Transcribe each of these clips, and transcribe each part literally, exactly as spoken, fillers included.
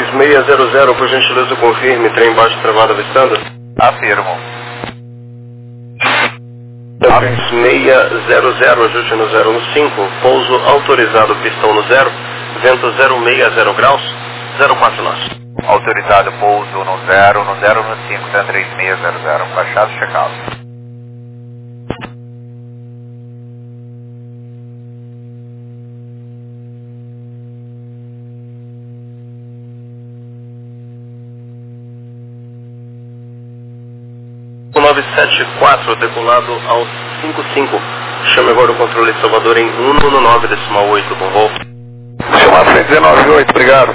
seis zero zero, por gentileza confirme, trem baixo travado avistando. Afirmo. três seis zero zero, ajuste no zero no cinco, pouso autorizado, pistão no zero, vento zero seis zero graus, zero quatro nós. Autorizado pouso no zero, no zero no cinco, três seis zero zero, baixado, checado. nove sete quatro, decolado ao cinco cinco. Chame agora o controle de Salvador em cento e nove decimal oito, bom voo. Chama cento e nove oito, obrigado.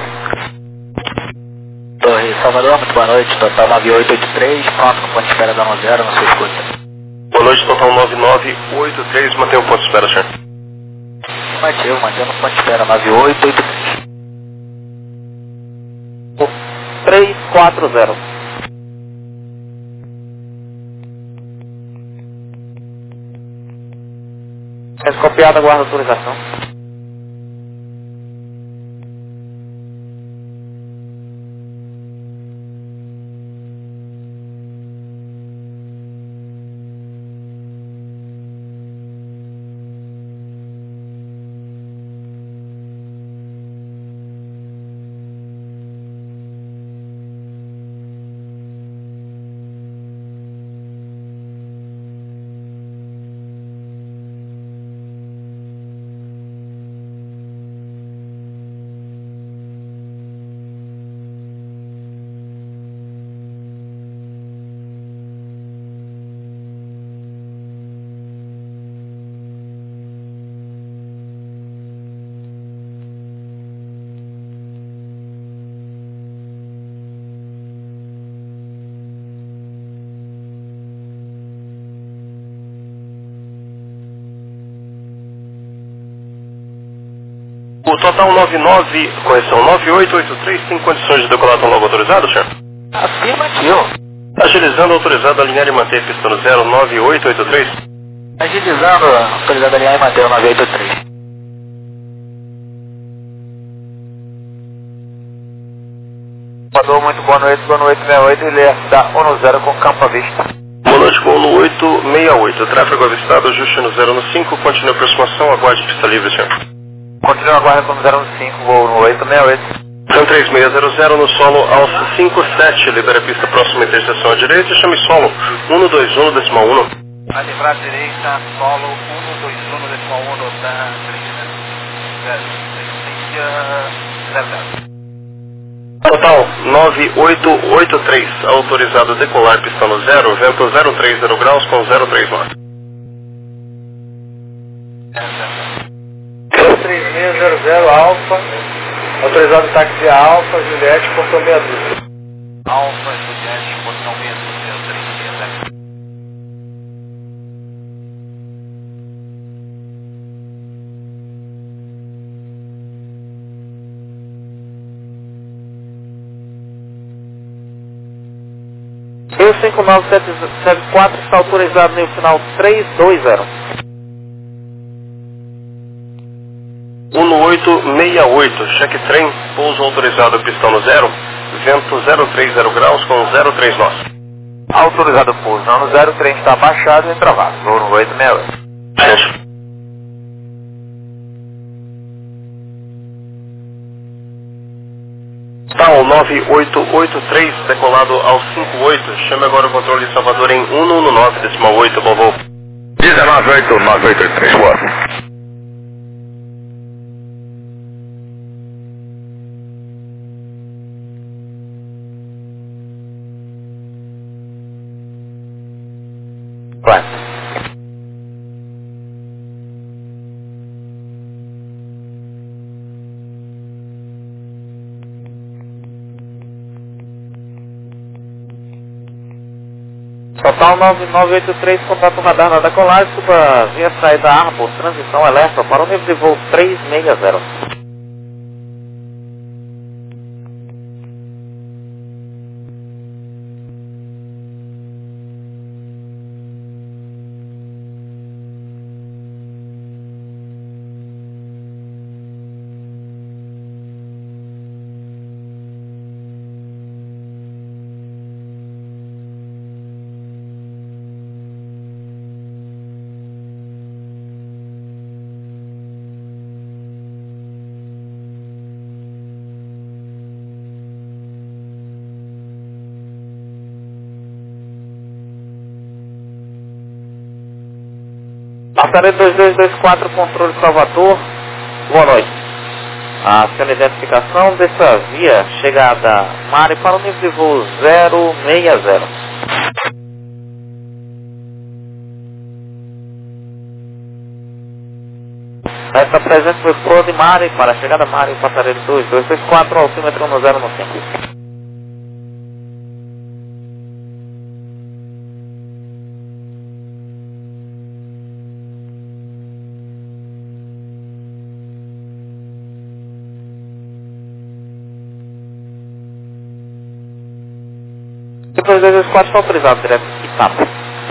Torre Salvador, muito boa noite, total nove oito oito três, pronto, com ponto de espera da zero, na sua escuta. Boa noite, total nove nove oito três, mantenha o ponto de espera, senhor. Manteve, mantendo o ponto de espera nove oito oito três. três quatro zero. Copiada, guarda autorização. O total nove nove, correção, nove oito oito três, tem condições de decolar tão logo autorizado, senhor? Afirmativo. Agilizando, autorizado, alinhar e manter pista no zero nove oito oito três. Agilizando, autorizado alinhar e manter o nove oito oito três. Mandou muito boa noite, boa noite, sessenta e oito, ele está um no zero com campo à vista. Boa noite, voo no oito seis oito, tráfego avistado, ajuste no zero no cinco, continue a aproximação, aguarde pista livre, senhor. Continua aguardando no zero no cinco, voo no oito seis oito. Tram três seis zero zero no solo alça cinco sete, libera a pista próxima interseção à direita e chame solo um dois um decimal um. A livrar à direita, solo um dois um decimal um da zero zero. Total nove oito oito três, autorizado a decolar, pista no zero, vento zero três zero graus com zero três nós. três seis zero zero, Alfa, autorizado táxi Alfa, Juliette, portão meia dúzia. Alfa, Juliette, portão meia dúzia, três seis zero. E o cinco nove sete sete quatro está autorizado no final três dois zero. um oito seis oito, cheque trem, pouso autorizado, pistão no zero, vento zero três zero graus com zero três nós. Autorizado pouso no zero, trem está baixado e travado, voo no oito seis oito. Gente. Tal nove oito oito três, decolado ao cinco oito, chame agora o controle de Salvador em cento e nove decimal oito, bom voo. dezenove oito nove oito três, boa. Total nove nove oito três, contato radar na decolagem, suba via saída Arbor, transição elétrica para o nível de voo três seis zero. Passaredo dois dois dois quatro, controle Salvador, boa noite. A sua identificação dessa via, chegada Mari para o nível de voo zero seis zero. Esta presente foi Flor de Mari para a chegada Mari, Passaredo dois dois dois quatro, altímetro no zero no cinco. dois dois dois quatro está autorizado direto Itapa.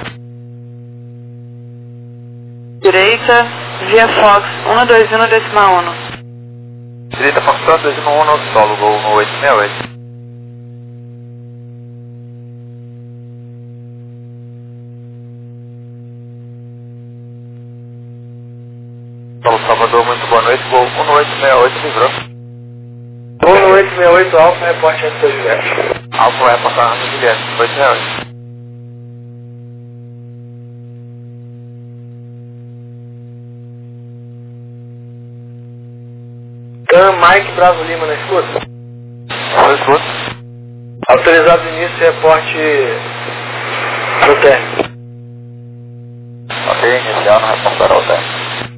Direita, via Fox, um dois um decimal um. Direita Foxtrot dois um um, solo, gol no oito seis oito. Solo Salvador, muito boa noite, gol um oito seis oito, livrou. Gol no oito seis oito, Alfa, reporte antes da Juliette. Alfa vai reportar antes da Juliette, oito seis oito. Mike Bravo Lima na escuta. Na escuta. Autorizado o início e reporte no término. Ok, iniciando, reportar ao término.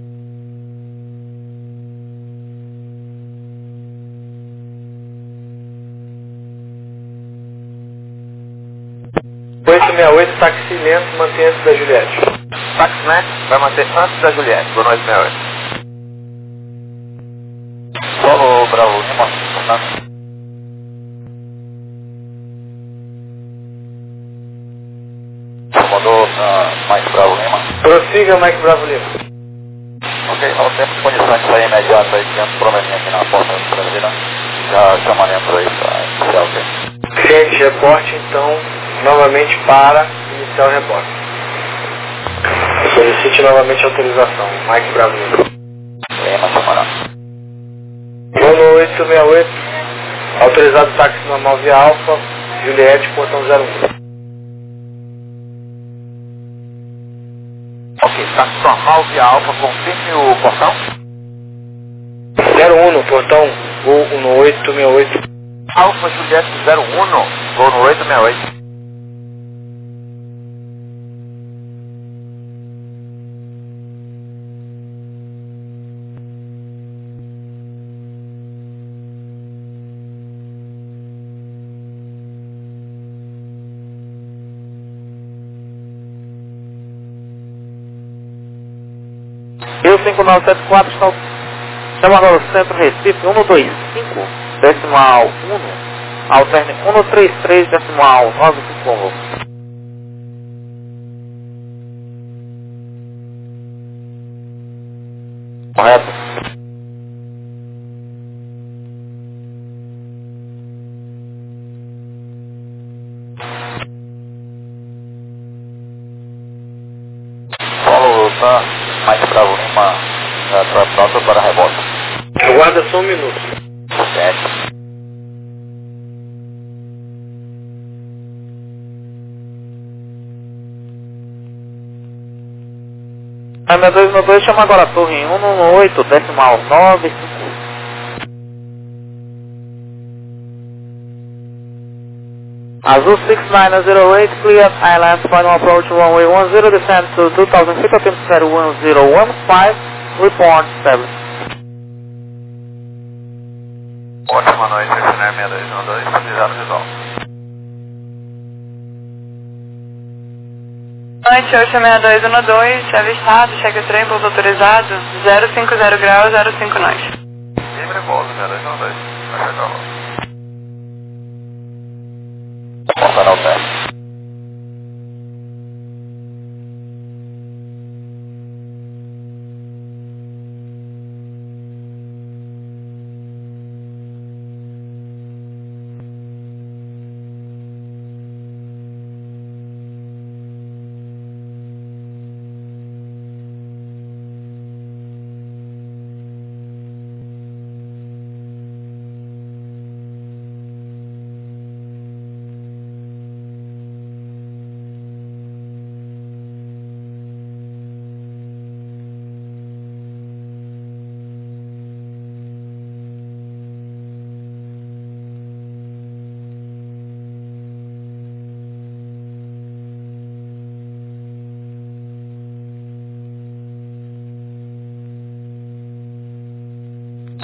oito seis oito, táxi lento, mantém antes da Juliette. Táxi, né? Vai manter antes da Juliette, boa noite, seis oito. Solo Bravo Lima, portanto. Comandou uh, Mike Bravo Lima. Prossiga, Mike Bravo Lima. Ok, nós temos condições de sair imediata aí, temos probleminha aqui na porta da traseira. Já chamaremos aí para iniciar o tempo. Cliente, reporte então, novamente para iniciar o reporte. Solicite novamente a autorização, Mike Bravo Lima. Lima, chamará. Voo oito seis oito, autorizado táxi normal via Alfa, Juliette, portão zero um. Ok, táxi normal via Alfa, confirme o portão. zero um no portão, voo no oito seis oito. Alfa Juliette zero um, voo no oito seis oito. cinco nove sete quatro, está chama agora o centro Recife, um dois cinco, decimal um, alterne um três três, decimal nove cinco um. Correto? Solo, tá? Mike Bravo Lima, está pronto para rebote. Aguarda só um minuto. Sete. A M dois nove dois chama agora a torre um um oito, decimal nove cinco. Azul six nine zero eight, clear Island, final approach runway one zero, descend to two thousand feet, altimeter one zero one five, report seven. Ótima noite, Excener seis dois um dois, estabilizado visual. Noite, oito seis dois um dois, avistado, cheque trem, pouso autorizado, zero cinco zero graus, zero cinco nós. Livre pouso, seis dois um dois, vai chegar logo. Voltar ao teste.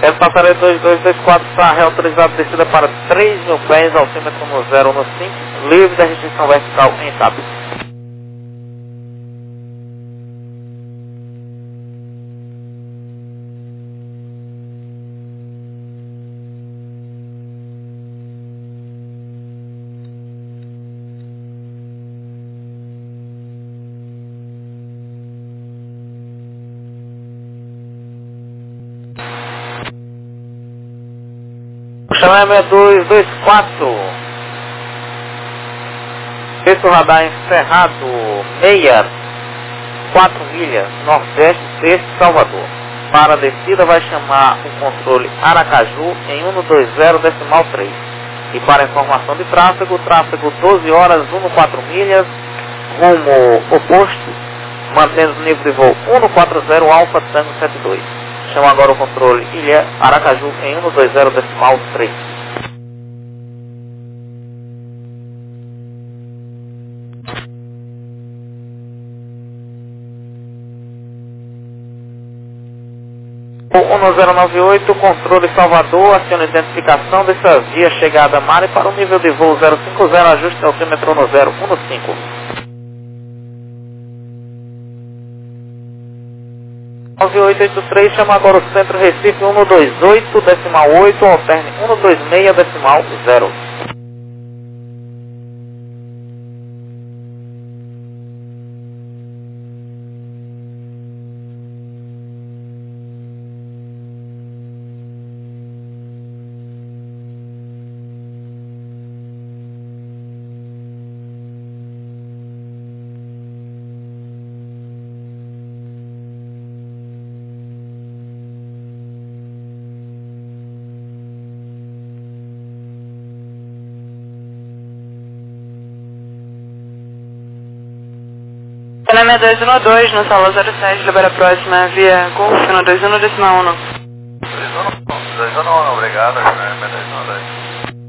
Essa passareia dois dois dois quatro está reautorizado descida para três mil pés, altímetro no zero no cinco, livre da restrição vertical em T A P. Chamamento dois dois quatro. Texto radar encerrado, meia, quatro milhas, nordeste, sexto, Salvador. Para a descida vai chamar o controle Aracaju em cento e vinte decimal três. E para informação de tráfego, tráfego doze horas, cento e quatro milhas, rumo oposto, mantendo o nível de voo cento e quarenta Alfa Tango setenta e dois. Chama agora o controle Ilha Aracaju em cento e vinte decimal três. um zero nove oito, controle Salvador, aciona a identificação dessa via chegada a Mare para o nível de voo zero cinco zero, ajuste altímetro no zero um cinco. nove oito oito três, chama agora o centro Recife cento e vinte e oito decimal oito, alterne cento e vinte e seis decimal zero. Panamá dois um dois, no sala zero sete, libera a próxima, via Golf, no dois um decimal um. dois um um, obrigado, Panamá dois um dois.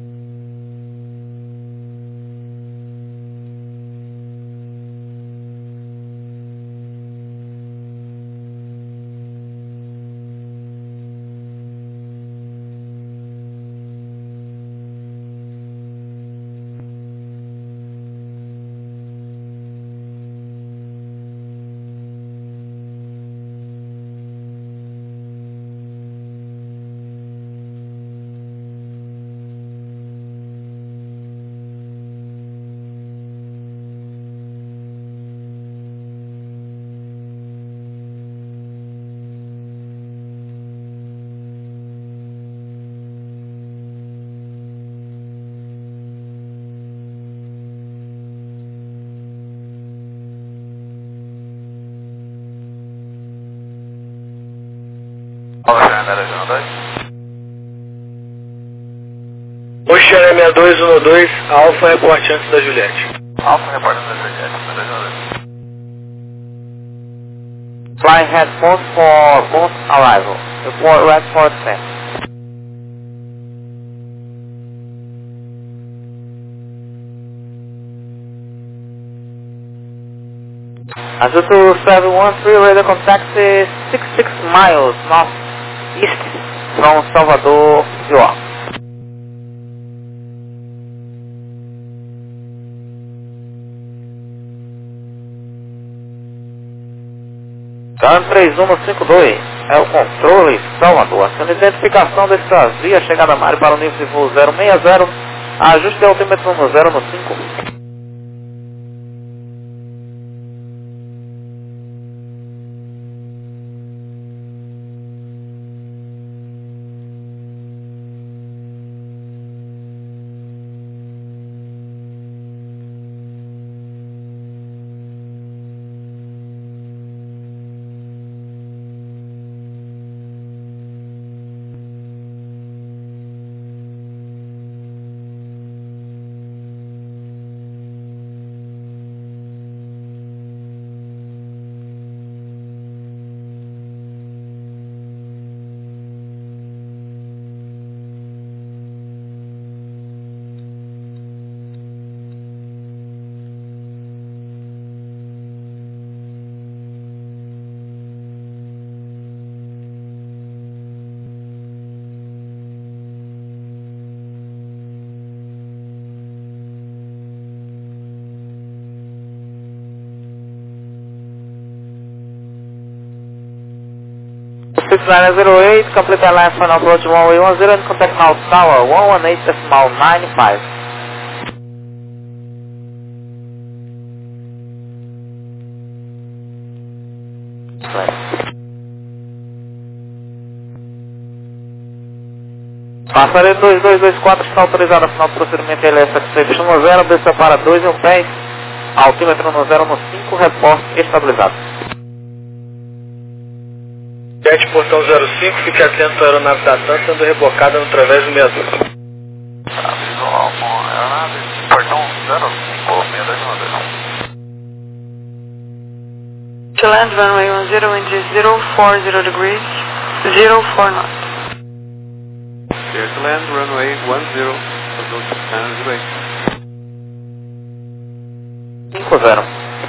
Oxeré dois um dois, Alfa reporte antes da Juliette. Alfa reporte antes da Juliette, dois um dois. Fly headphones for both arrival. Report red for set. Azul to seven one three, radar contact is sixty-six miles northeast from Salvador, João. Dan três um cinco dois, é o controle Salvador. Aciona a identificação dessa via chegada a Mare para o nível de voo zero seis zero, ajuste altímetro no zero no cinco. six nine zero eight, complete line final approach one way one zero and contact now tower one one eight decimal nine five. Passaredo dois dois dois quatro está autorizado a final do procedimento L S X C no zero, desça para dois e um pés, altímetro no zero no cinco, reporte estabilizado. Jet portão zero cinco, fique atento à aeronave da TAM sendo rebocada no través do sessenta e dois. Visual com aeronave, portão zero cinco, sessenta e dois. To land runway one zero, wind is zero four zero degrees, zero four knots. Clear to land, runway one zero, approach six nine zero eight. cinco zero.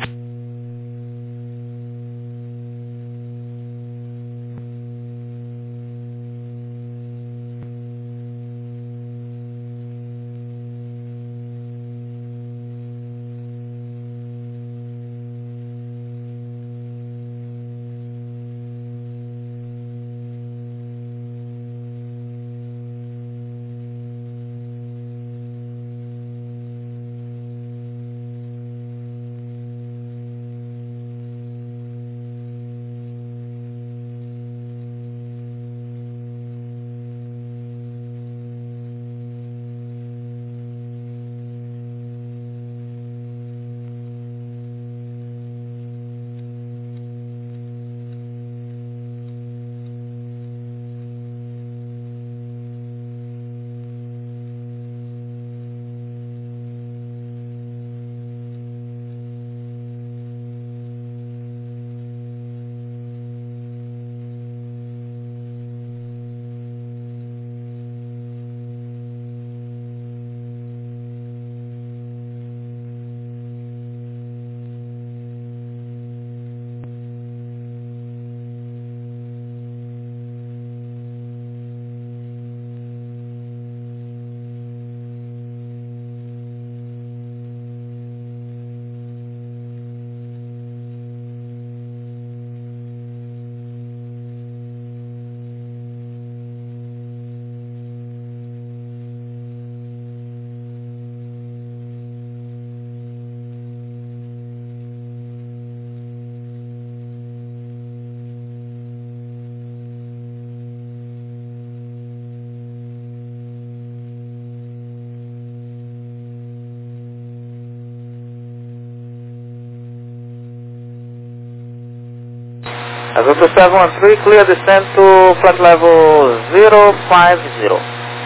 Azul seven one three, clear descent to flight level zero five zero.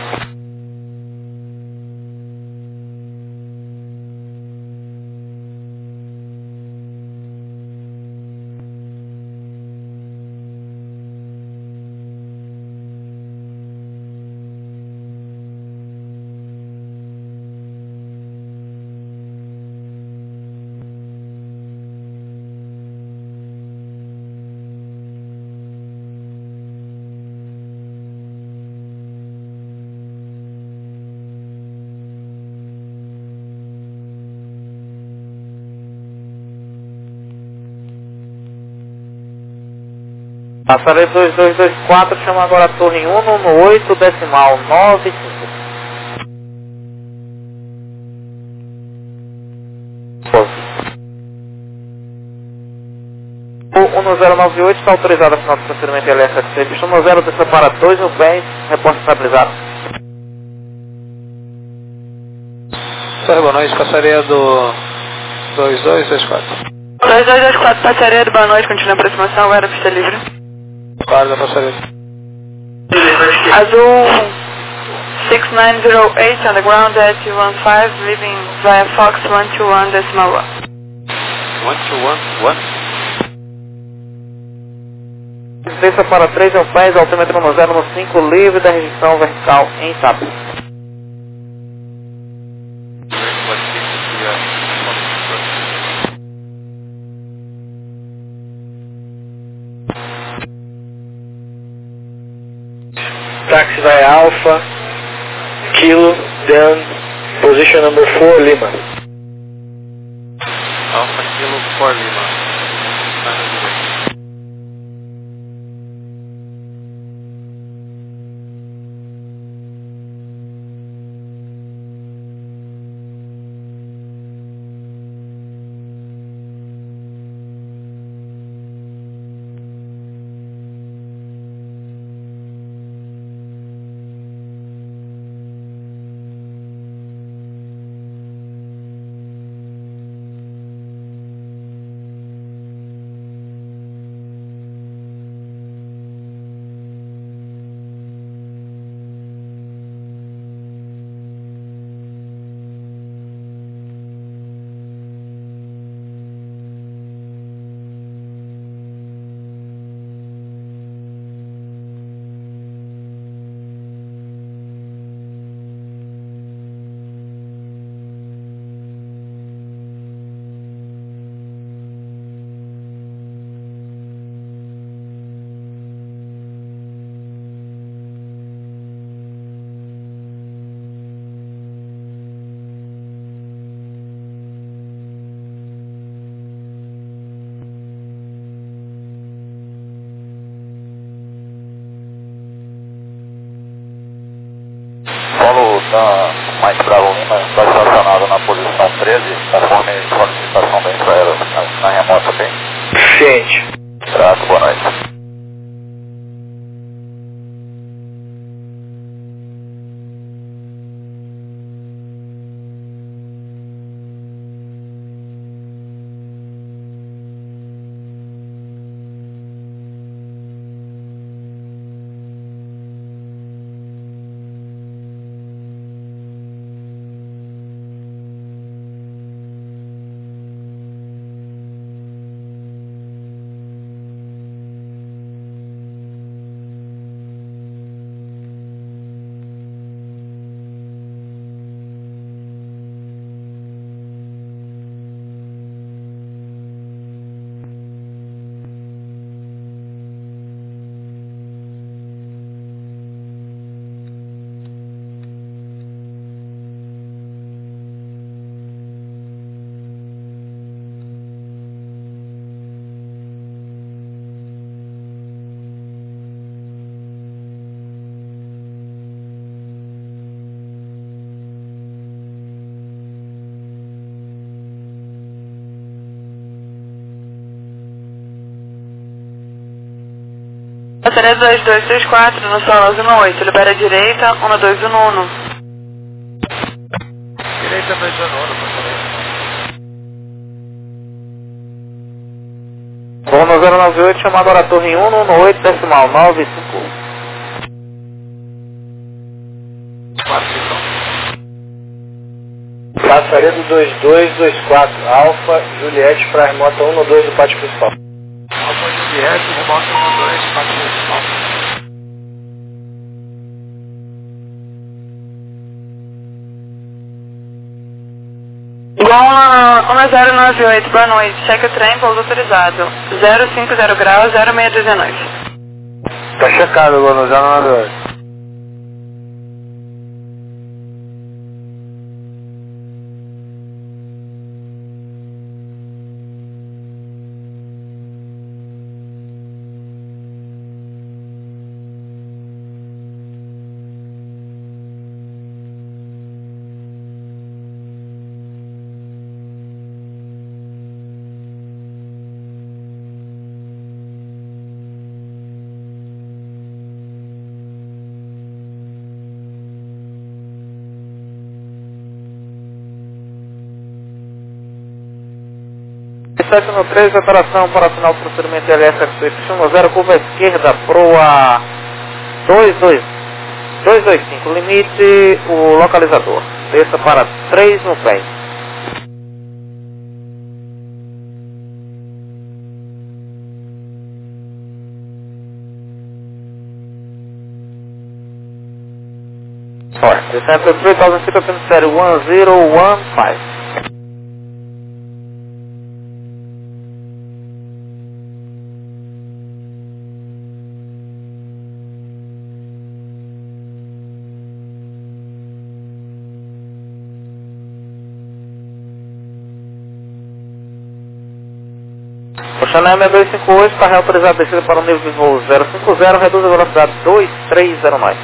Passarei dois dois dois quatro, chama agora a torre um no oito decimal nove cinco. O um zero nove oito está autorizado a final do procedimento L S X C, pista um zero, desça para dois mil pés, reporte estabilizado. Senhor, boa noite, passaria do dois dois dois quatro. dois dois dois quatro, passaria do boa noite, continua a aproximação, agora a pista livre. Guarda, passaria. Azul six nine zero eight on the ground at two one five, leaving via Fox one two one decimal one. one two one one. Desça para três mil pés, altímetro no zero no cinco, livre da região vertical em Tabu. Taxi vai Alpha, Kilo, then position number four, Lima. Alpha Kilo four Lima. da Mike Bravo Lima está estacionado na posição treze, conforme solicitação da Infraero na, na remota, ok? Ciente. Grato, boa noite. Passaria dois dois três quatro no solo um oito, libera a direita, um dois um um. Direita dois um um, passaria. Voo no zero nove oito, chama agora a torre um um oito, decimal nove cinco. Passaria do dois dois dois quatro, Alfa, Juliette para a remota um dois do pátio principal. Alfa Juliette, remota um dois, pátio principal. Igual a zero nove oito, boa noite. Cheque o trem, pouso autorizado. zero cinco zero graus, zero seis dezenove. Tá checado agora no zero nove oito. sete no três, operação para final do procedimento L S X um zero, curva esquerda, proa dois dois dois cinco, limite o localizador. Desça para três no pé. Descendo três mil e cinquenta série um zero um cinco. O Chanel seis dois cinco oito está reautorizado a descida para o nível de voo zero cinco zero, reduz a velocidade dois três zero nove.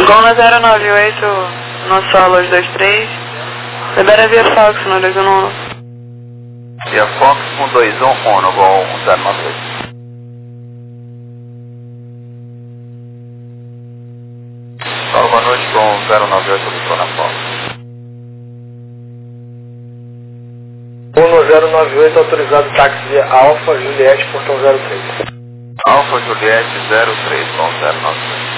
Goma zero nove oito, no solo dois dois três. Libera via Fox no dois um um. Via Fox um dois um um, no Gol zero nove oito. Boa noite, com zero nove oito, estou na Fox. um zero nove oito, autorizado táxi via Alfa Juliette, portão zero três. Alfa Juliette zero três, com zero nove oito.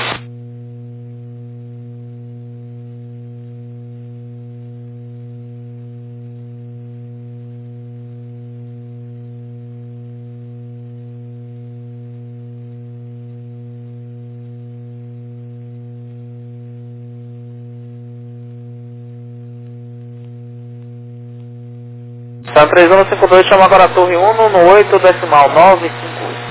Tá três um cinco dois, chama agora a torre um no oito decimal nove cinco oito.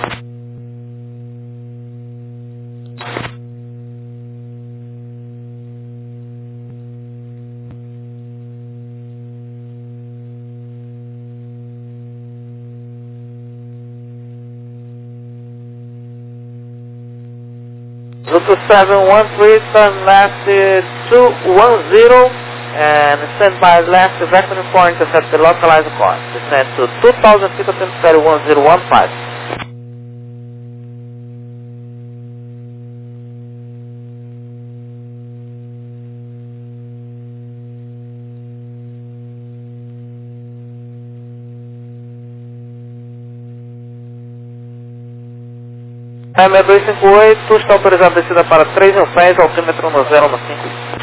Zulu seven one three, turn left two one zero. And stand by left vector for intercept the localized course. Descend to two thousand feet of thirty one zero one five. M dois cinco oito, está autorizado a descida para três mil pés, altímetro no zero no cinco.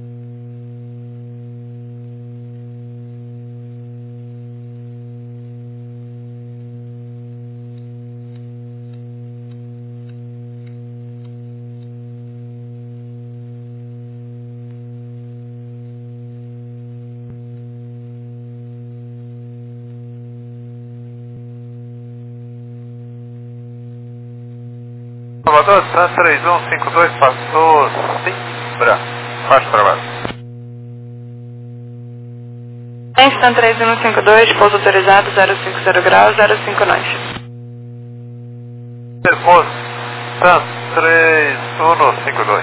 Salvador, Sun três um cinco dois, passou Simbra. Faz para baixo. Sun três um cinco dois, pouso autorizado zero cinco zero graus, zero cinco nove. Perposto, Sun três um cinco dois.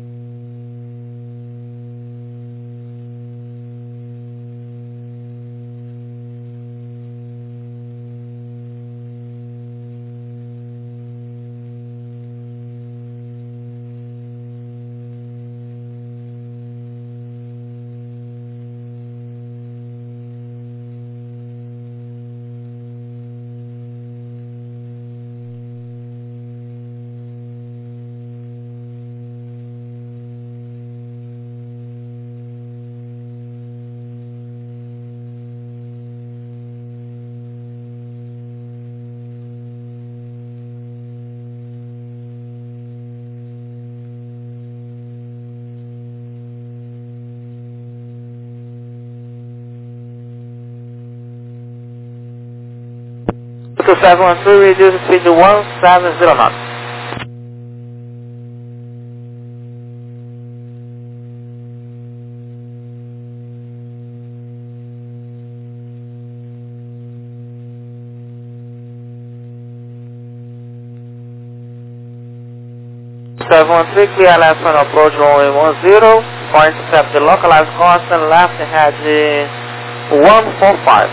two seven one three, reduce speed to one seven zero knots. seven one three, clear left on approach runway one zero, for intercept the localized course and left ahead one four five.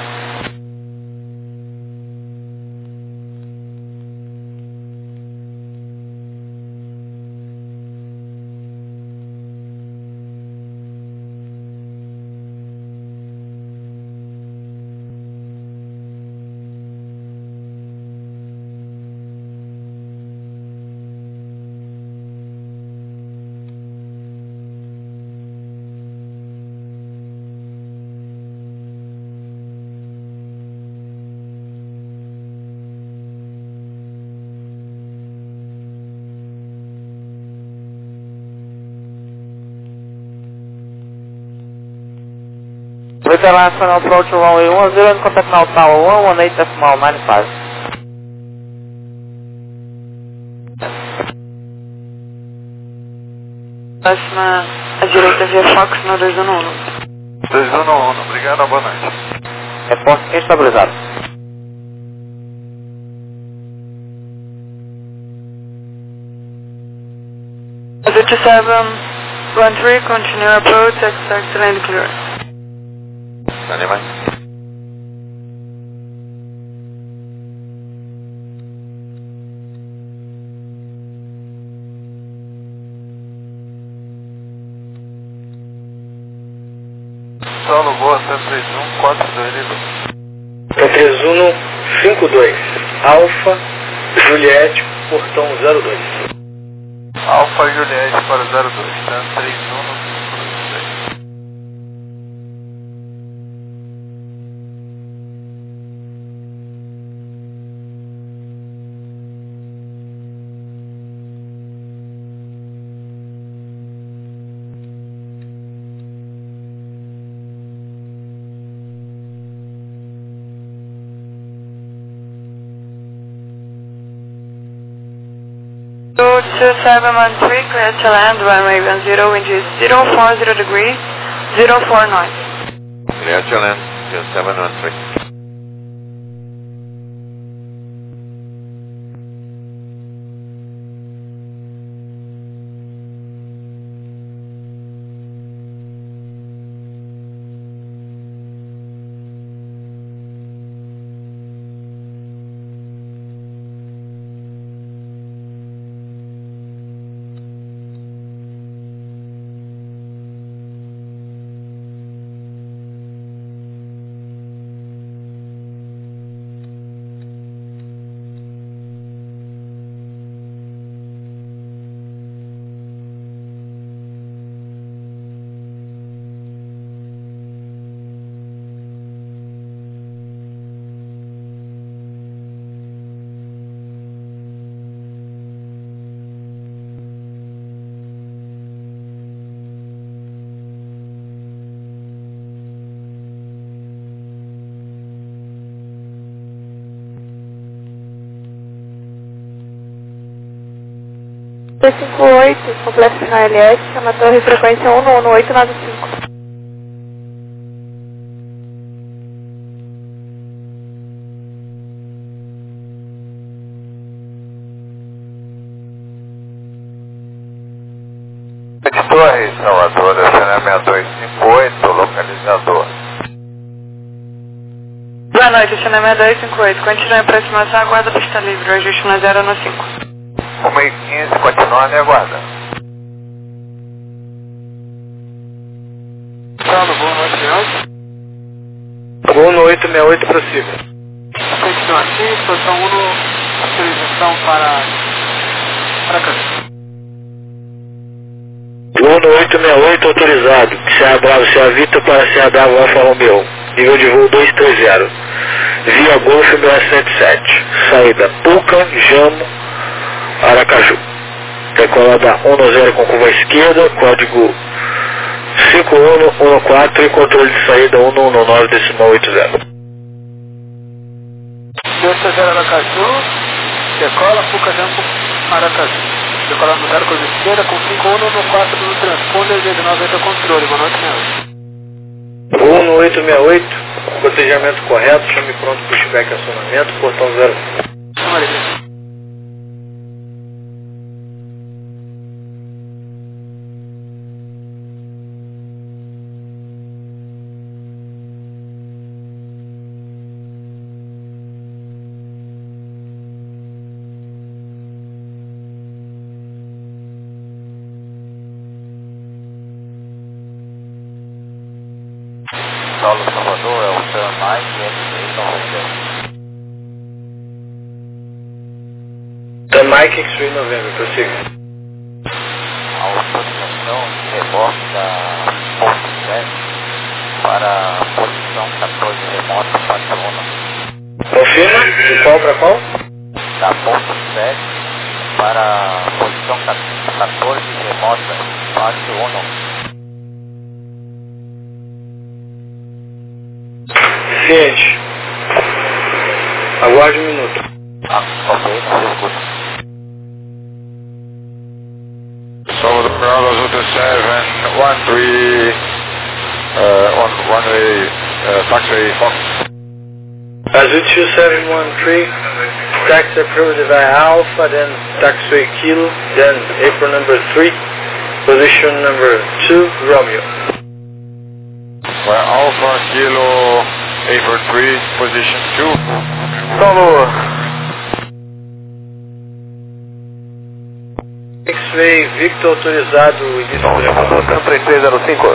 With the last final approach runway one zero and contact now tower one one eight decimal nine five. Próxima à direita via Fox no dois um um. dois um um, obrigado, boa noite. Reporte estabilizado. two seven one three, continue approach, expect land clear. Standing by. Solo boa, cento e três um, quatro dois, cento e três um, cinco dois, Alfa, Juliette, portão zero dois. Alfa Juliette para zero dois, cento e três um, cinco dois. two seven one three, clear to land, runway one zero, wind is zero four zero degrees, zero four nine. Clear to land, two seven one three. T cinco oito, complexo K L S, chama torre frequência um um oito nove cinco. Torre Salvador, descendo dois cinco oito, localizador. Boa noite, descendo dois cinco oito, continue a aproximação, aguarda pista livre, ajuste na zero no cinco. uma e quinze, continua na aguarda. Saulo, boa noite, Alto. Gol no oito seis oito, prossiga. Continua aqui, posição um no autorização para... para cá. Gol no oito seis oito, autorizado. Serra Bravo, Serra Vitor para Serra Bravo, Alfa Romeo. Nível de voo dois três zero. Via Golf seis sete sete. Saída Puca, Jamo, Aracaju. Decolada um zero com curva esquerda, código cinco um um quatro e controle de saída um um nove decimal oito zero. dois três zero Aracaju, decola, Puca Jampo, Aracaju. Decola no zero curva esquerda com cinco um um quatro no transponder, dezenove entra controle. Boa noite, senhor. Gol no oito seis oito, cotejamento correto, chame pronto, pushback acionamento, portão zero. Marília. Saulo Salvador, é o Sam Mike, X-Ray noventa. Sam Mike, X-Ray noventa, prossiga. A autorização de reboque da ponto sete para a posição quatorze remota parte um. Confirma, de qual para qual? Da ponto sete para a posição quatorze remota parte um. Ciente. Aguarde um minuto. Ah, ok, não escuta. Salvador Bravo, Zulu seven one three, uh, one, one way, uh, taxi Fox. Azul two seven one three, taxi approved by Alpha, then taxiway Kilo, then April number three, Position number two, Romeo. Well, Alpha Kilo eight four three, position two. Solo. X-Ray Victor autorizado, início do reconhecimento. três três zero cinco.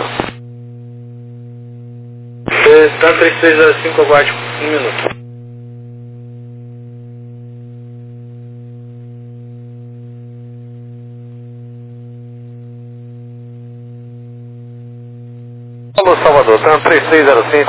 TAM três três zero cinco, aguarde um minuto. Alô, Salvador, TAM três três zero cinco.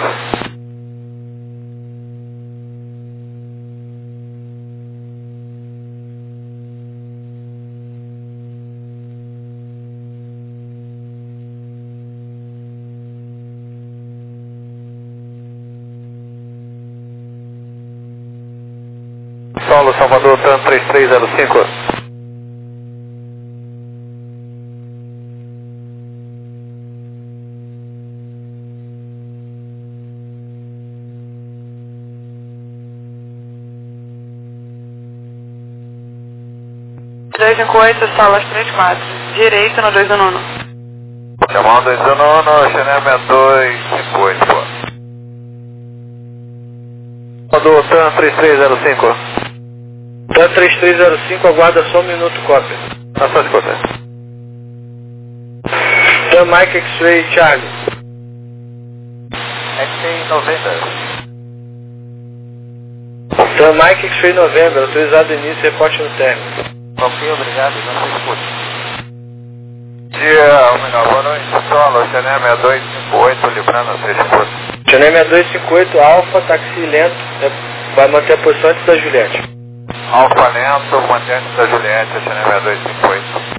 Solo, Salvador, TAM três três zero cinco. dois cinco oito, salas três quatro. Direito no dois um um. Chamando dois um um, Chanel dois cinco oito, pô. Salvador, TAM três três zero cinco. TAM três três zero cinco, aguarda só um minuto, cópia. Passou de cópia. TAM Mike X-Ray Charlie. X-Ray noventa. TAM Mike X-Ray novembro, autorizado início, reporte no término. Ok, obrigado, não se escute. Dia, um melhor, boa noite, solo, Chanel seis dois cinco oito, librando, se escute. Chanel seis dois cinco oito, Alfa, táxi lento, vai manter a posição antes da Juliette. Alfa lento, mantém antes da Juliette, Chanel seis dois cinco oito.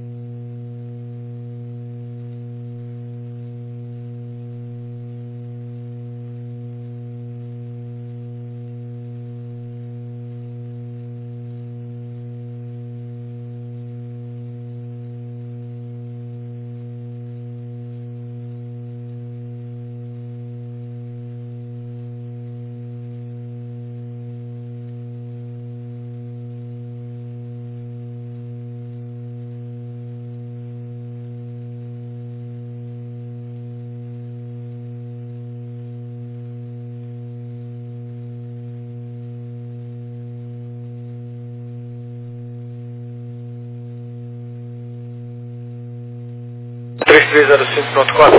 três três zero cinco, pronto, cópia.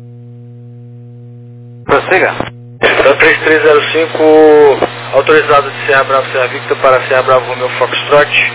Prossiga. TAM três três zero cinco, autorizado de Serra Bravo, Serra Victor para Serra Bravo, Romeo Foxtrot.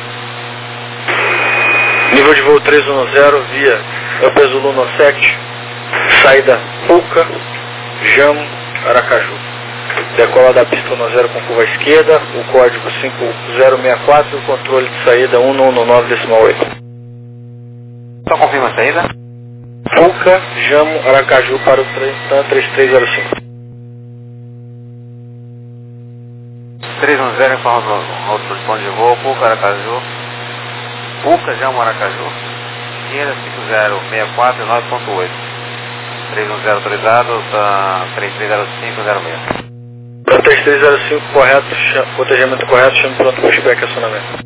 Nível de voo três um zero, via Eupeso Luna sete, saída Puca, Jamo, Aracaju. Decola da pista um zero com curva à esquerda, o código cinco zero seis quatro, o controle de saída um um nove decimal oito. Só confirma a saída. Puca, Jamo, Aracaju para o TAM três três zero cinco. três um zero, informa o outro ponto de voo, Puca, Aracaju. Puca, Jamo, Aracaju. Esquerda cinco zero seis quatro nove ponto oito. três um zero autorizado, TAM três três zero cinco zero seis. TAM três três zero cinco correto, cotejamento correto, chame pronto, pushback e acionamento.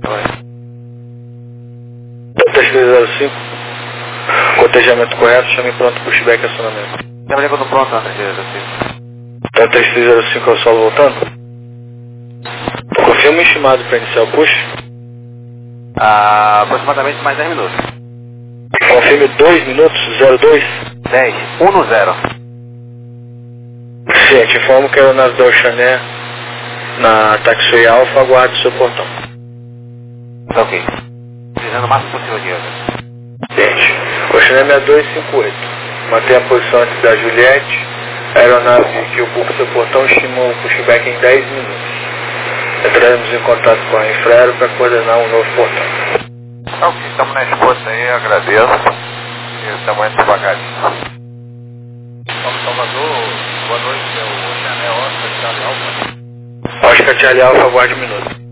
TAM três três zero cinco, cotejamento correto, chame pronto, pushback e acionamento. Já quando pronto, TAM três três zero cinco. TAM três três zero cinco ao solo voltando. Confirma o estimado para iniciar o push. Ah, aproximadamente mais dez minutos. Confirme dois minutos, zero dois. dez, um zero. Ciente, informo que a aeronave da Oceané na Taxiway Alpha aguarde o seu portão. Tá ok. Utilizando o máximo possível de hoje. Ciente. Oceané seis dois cinco oito. Mantenha a posição antes da Juliette. A aeronave que ocupa seu portão estima o pushback em dez minutos. Entraremos em contato com a Infraero para coordenar um novo portão. Ok, estamos na escuta aí, agradeço. E estamos indo devagarinho. Vamos, Salvador, boa noite, é o Oceané Oscar Charlie Alpha. Oscar Charlie Alpha, aguarde um minuto.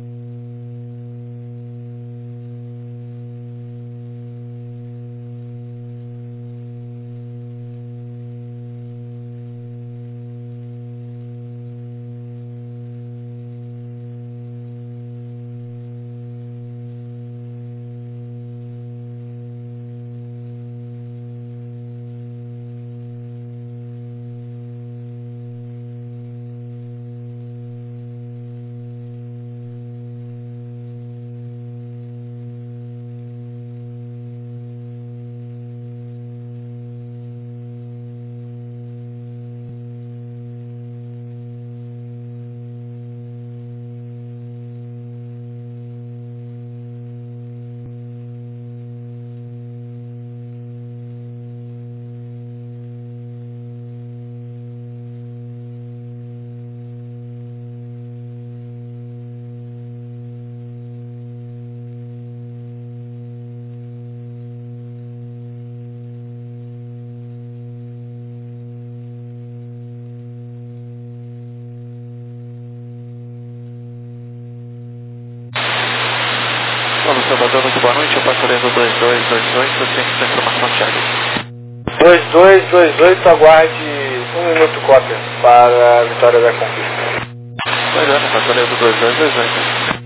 Salvador, muito boa noite. Eu patrulhando dois dois dois oito, eu tenho essa informação, Thiago. dois dois dois oito, aguarde um minuto cópia para a Vitória da Conquista. Pois é, patrulhando dois dois dois oito.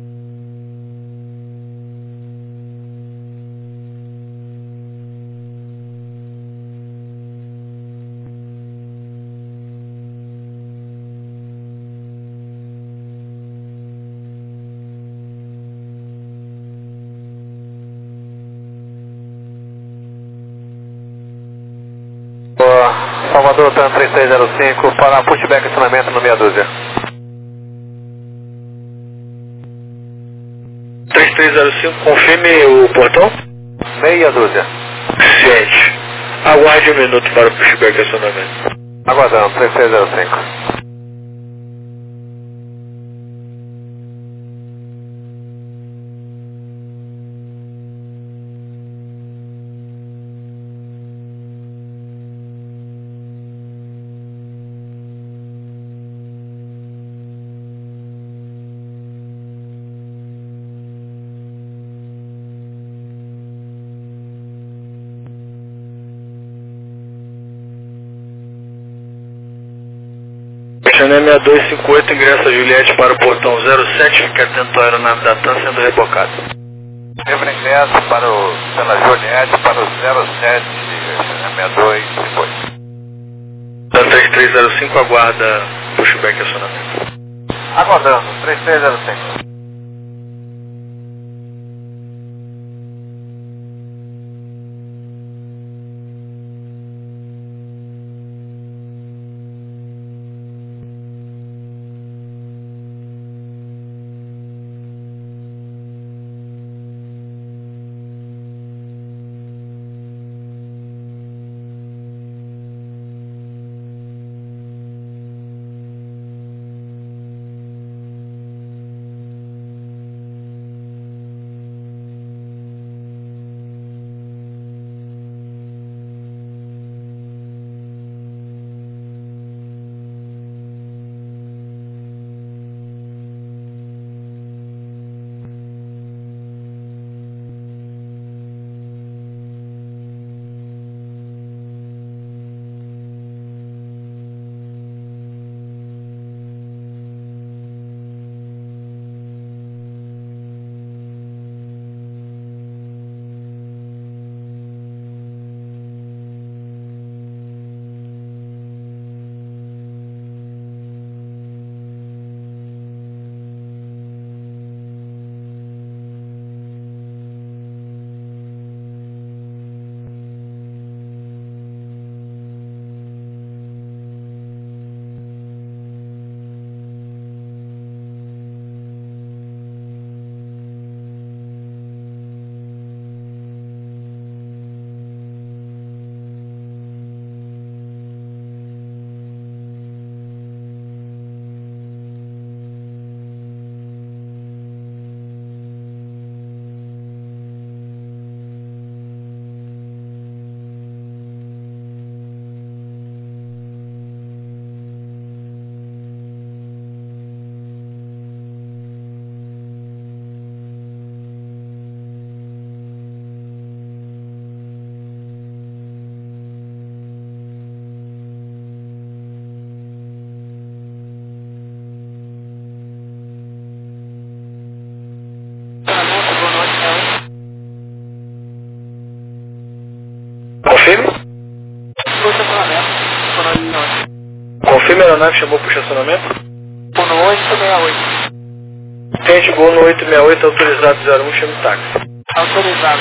Salvador, TAM três três zero cinco, para pushback acionamento no meia dúzia. três três zero cinco, confirme o portão? Meia dúzia. Ciente. Aguarde um minuto para o pushback acionamento. Aguardando, três três zero cinco. Chanel seis dois cinco oito, ingressa Juliette para o portão zero sete, fica atento à aeronave da TAM sendo rebocado. Livre ingresso para o, pela Juliette para o zero sete, Chanel seis dois cinco oito. TAM três três zero cinco, aguarda pushback acionamento. Aguardando, três três zero cinco. Confirme? Confirme, a aeronave chamou para o estacionamento? No oito seis oito. Quem chegou no oito seis oito, autorizado zero um, chama o táxi. Autorizado.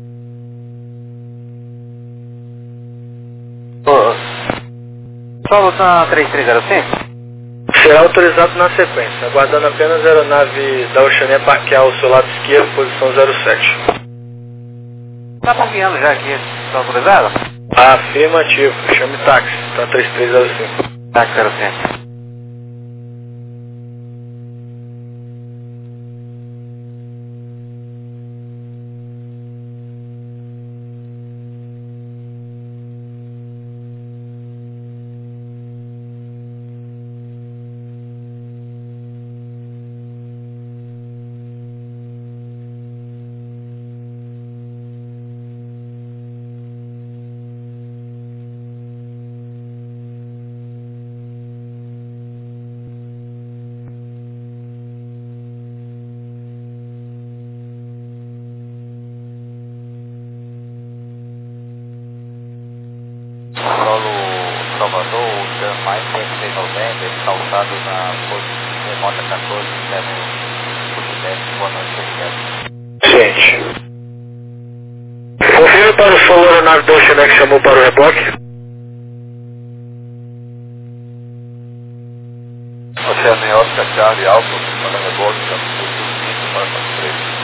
Solo TAM três três zero cinco? Será autorizado na sequência, aguardando apenas a aeronave da Oceania parquear ao seu lado esquerdo, posição zero sete. Está parqueando já aqui. Está autorizado? Afirmativo, chame táxi, tá três três zero cinco. Táxi zero cinco. Salvador, o mais cento e noventa, calçado na remota quatorze, no Puxidete, boa noite, Gente. Confirme para o São Leonardo Dolce, que chamou para o reboque. Oceano Oscar, Charlie, Alfa, para o reboque, estamos indo para o três.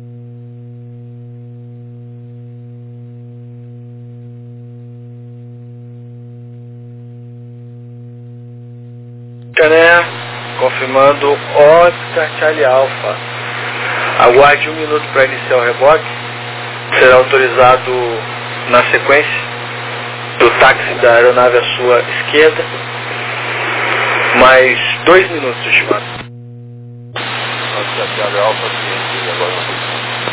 Cané, confirmando Oscar Charlie Alpha. Aguarde um minuto para iniciar o reboque. Será autorizado na sequência do táxi da aeronave à sua esquerda. Mais dois minutos, estimado. Oscar Charlie Alpha, ciente, agora não.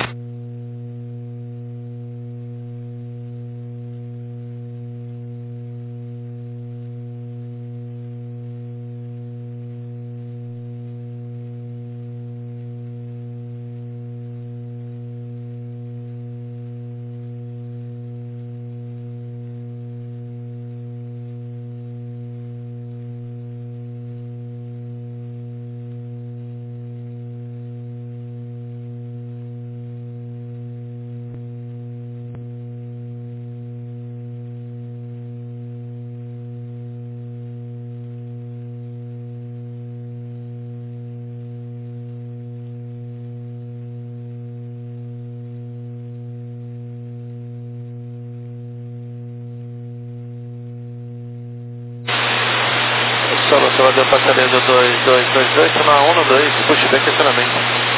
Solo Salvador, passaria do dois dois dois dois, chama um dois, pushback estacionamento.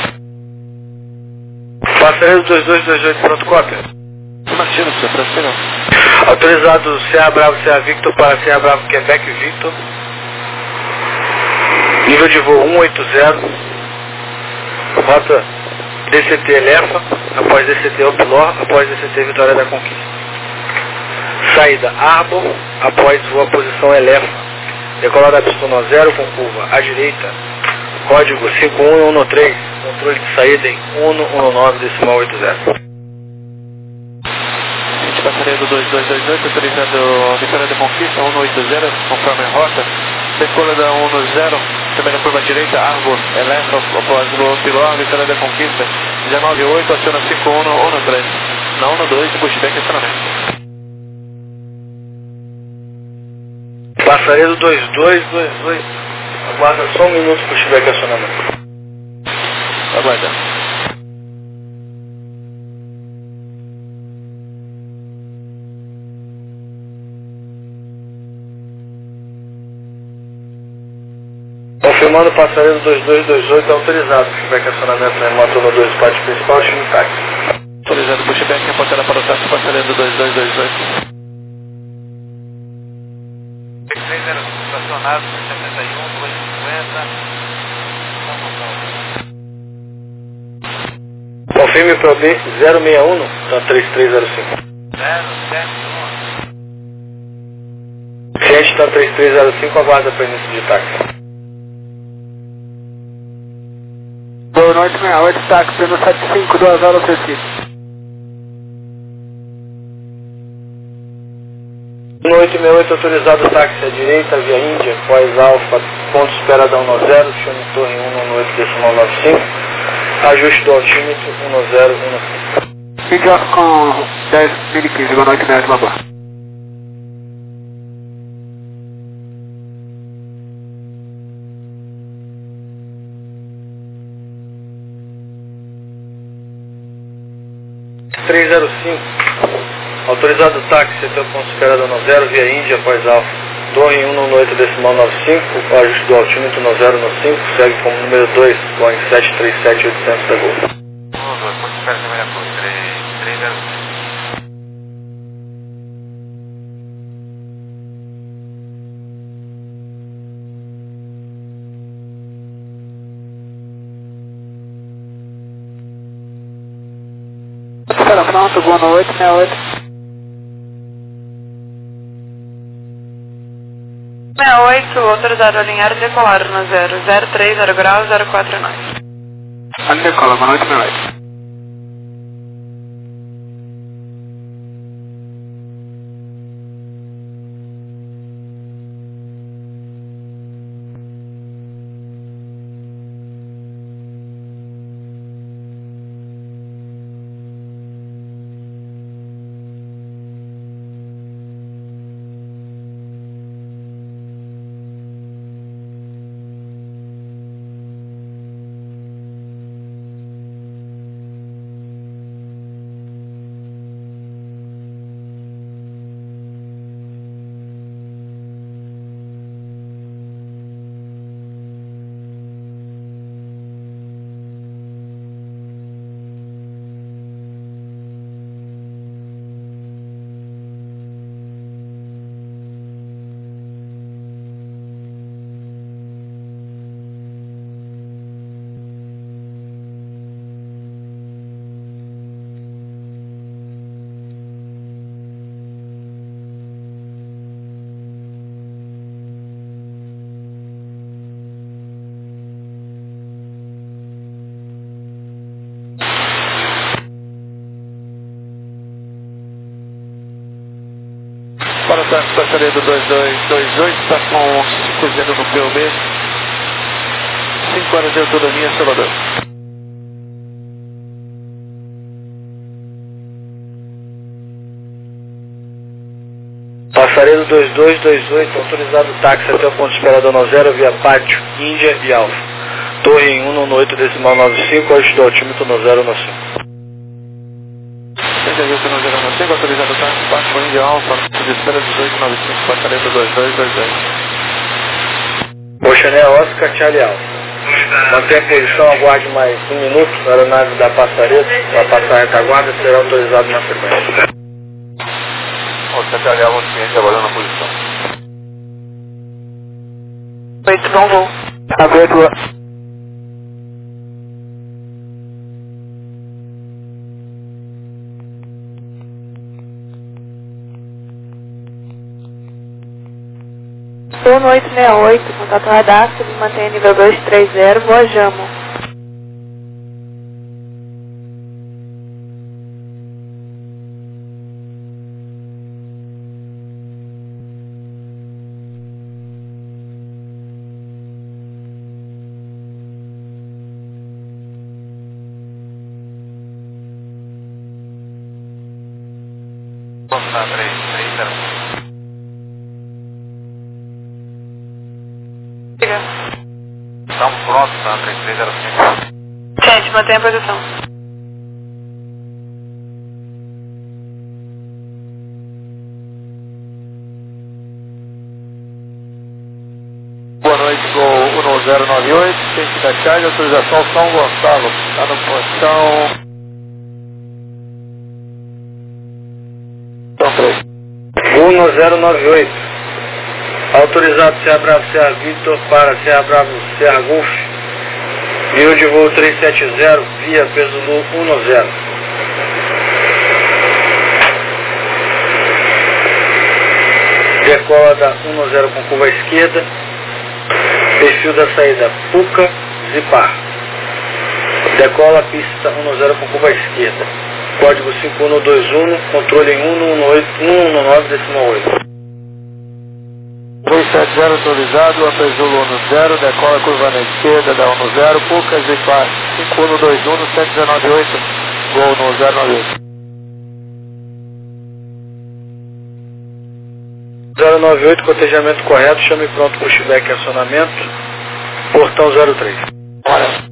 Passaria do dois dois dois oito, pronto, cópia. Martino, senhor, prossiga. Autorizado C A Bravo, C A Victor para C A Bravo, Quebec Victor. Nível de voo cento e oitenta. Rota D C T Elefa, após D C T Opilor, após D C T Vitória da Conquista. Saída Arbor, após voo a posição Elefa. Decolada pistão zero com curva à direita, código cinco um um três, controle de saída em um um nove decimal oitenta. A gente passaria do dois dois dois oito, autorizando Vitória da Conquista, cento e oitenta, conforme a rota. Decolada cento, primeira curva à direita, Arbor, Elefa, após voo Piló, Vitória da Conquista, dezenove oito, aciona cinco um um três, na um dois, pushback estacionamento. Passaria do dois dois dois oito. Aguarda só um minuto para o pushback acionamento. Aguarda. Confirmando, passaria do dois dois dois oito autorizado. Pushback acionamento na remoto no dois, parte principal, time táxi. Autorizado pushback, reportera para o táxi, passaria do dois dois dois oito. três zero cinco estacionado, setenta e um, dois cinquenta. Confirme para o B zero seis um, tá três três zero cinco. zero sete um. Ciente está três três zero cinco, aguarda para início de táxi. Boa noite, sessenta e oito, táxi no sete cinco, duas horas Recife. um oito seis oito autorizado táxi à direita, via Índia, pós Alfa, ponto esperadão um zero, chame torre um um oito decimal nove cinco, ajuste do altímetro um zero um cinco. Fica com dez mil e quinze, boa noite, dez, babá. três zero cinco. Autorizado táxi até o ponto esperado no zero, via Índia, após Alfa. Torre um um oito decimal nove cinco, ajuste do altímetro no zero no cinco, segue como número dois, Boeing sete três sete oitocentos da Gol. um dois, ponto espera primeira curva, três zero cinco. Espera pronto, boa noite, sessenta e oito. sessenta e oito, autorizado a alinhar e decolar no zero zero três zero grau zero quatro nove. Ali decola, boa noite, sessenta e oito. táxi passaria do dois dois dois oito, está com cinco zero no P U B, cinco horas de autonomia, Salvador. Passaredo dois dois dois oito, autorizado táxi até o ponto de espera Dona Zero, via Pátio, Índia e Alfa. Torre em um oito decimal nove cinco, ajuda o altímetro no zero no cinco. Serviço no zero no cinco, autorizado táxi, Pátio, Índia, Alfa, ponto de espera dezoito nove cinco, passaredo dois dois dois dois. Oxané Oscar, Charlie Alfa. Mantenha a posição, aguarde mais um minuto, a aeronave da Passaredo, para passar a retaguarda, será autorizado na frequência. Oscar, Charlie Alfa, ciente, agora na posição. Oito, bom voo. Aberto. um oito seis oito, contato radar, submantém nível dois três zero, voa Jamo. três três zero. Estamos prontos, tá? três três zero cinco. Gente, mantenha a posição. Boa noite, Gol um zero nove oito, ciente da charge, autorização São Gonçalo. Está na posição... Então, três. um zero nove oito. Autorizado Serra Bravo Serra Victor para Serra Bravo Serra Golf. Nível de voo trezentos e setenta, via peso Zulu um zero. Decola da um zero com curva à esquerda. Perfil da saída Puca, Zipar. Decola pista um zero com curva à esquerda. Código cinco um dois um, controle em um um nove decimal oito. três sete zero autorizado, Apezulu um zero, decola curva na esquerda da um zero, Pucas e Par, cinco um dois um, sete um nove oito, Gol no zero nove oito. zero nove oito, cotejamento correto, chame pronto pushback e acionamento, portão zero três. Olha.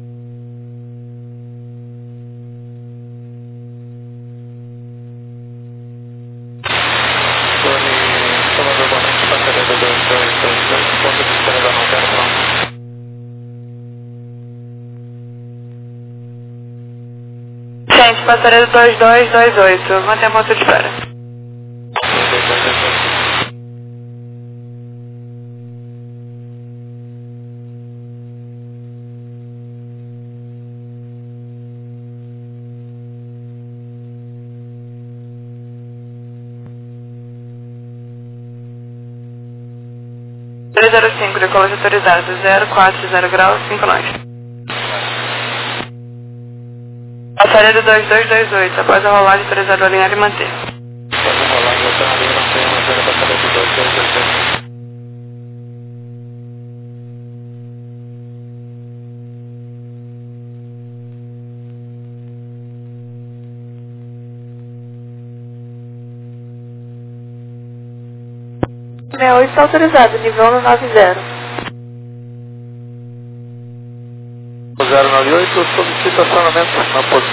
Gente, passaredo dois dois dois oito, mantenha a ponto de espera. três zero cinco, decolagem autorizada, zero quatro zero graus, cinco nove. Passaredo dois dois dois oito, após a rolagem autorizado alinhar e manter. Após a rolagem autorizado alinhar e manter, manter passaredo dois dois dois oito. sessenta e oito está autorizado, nível um nove zero. zero nove oito, solicita acionamento na posição.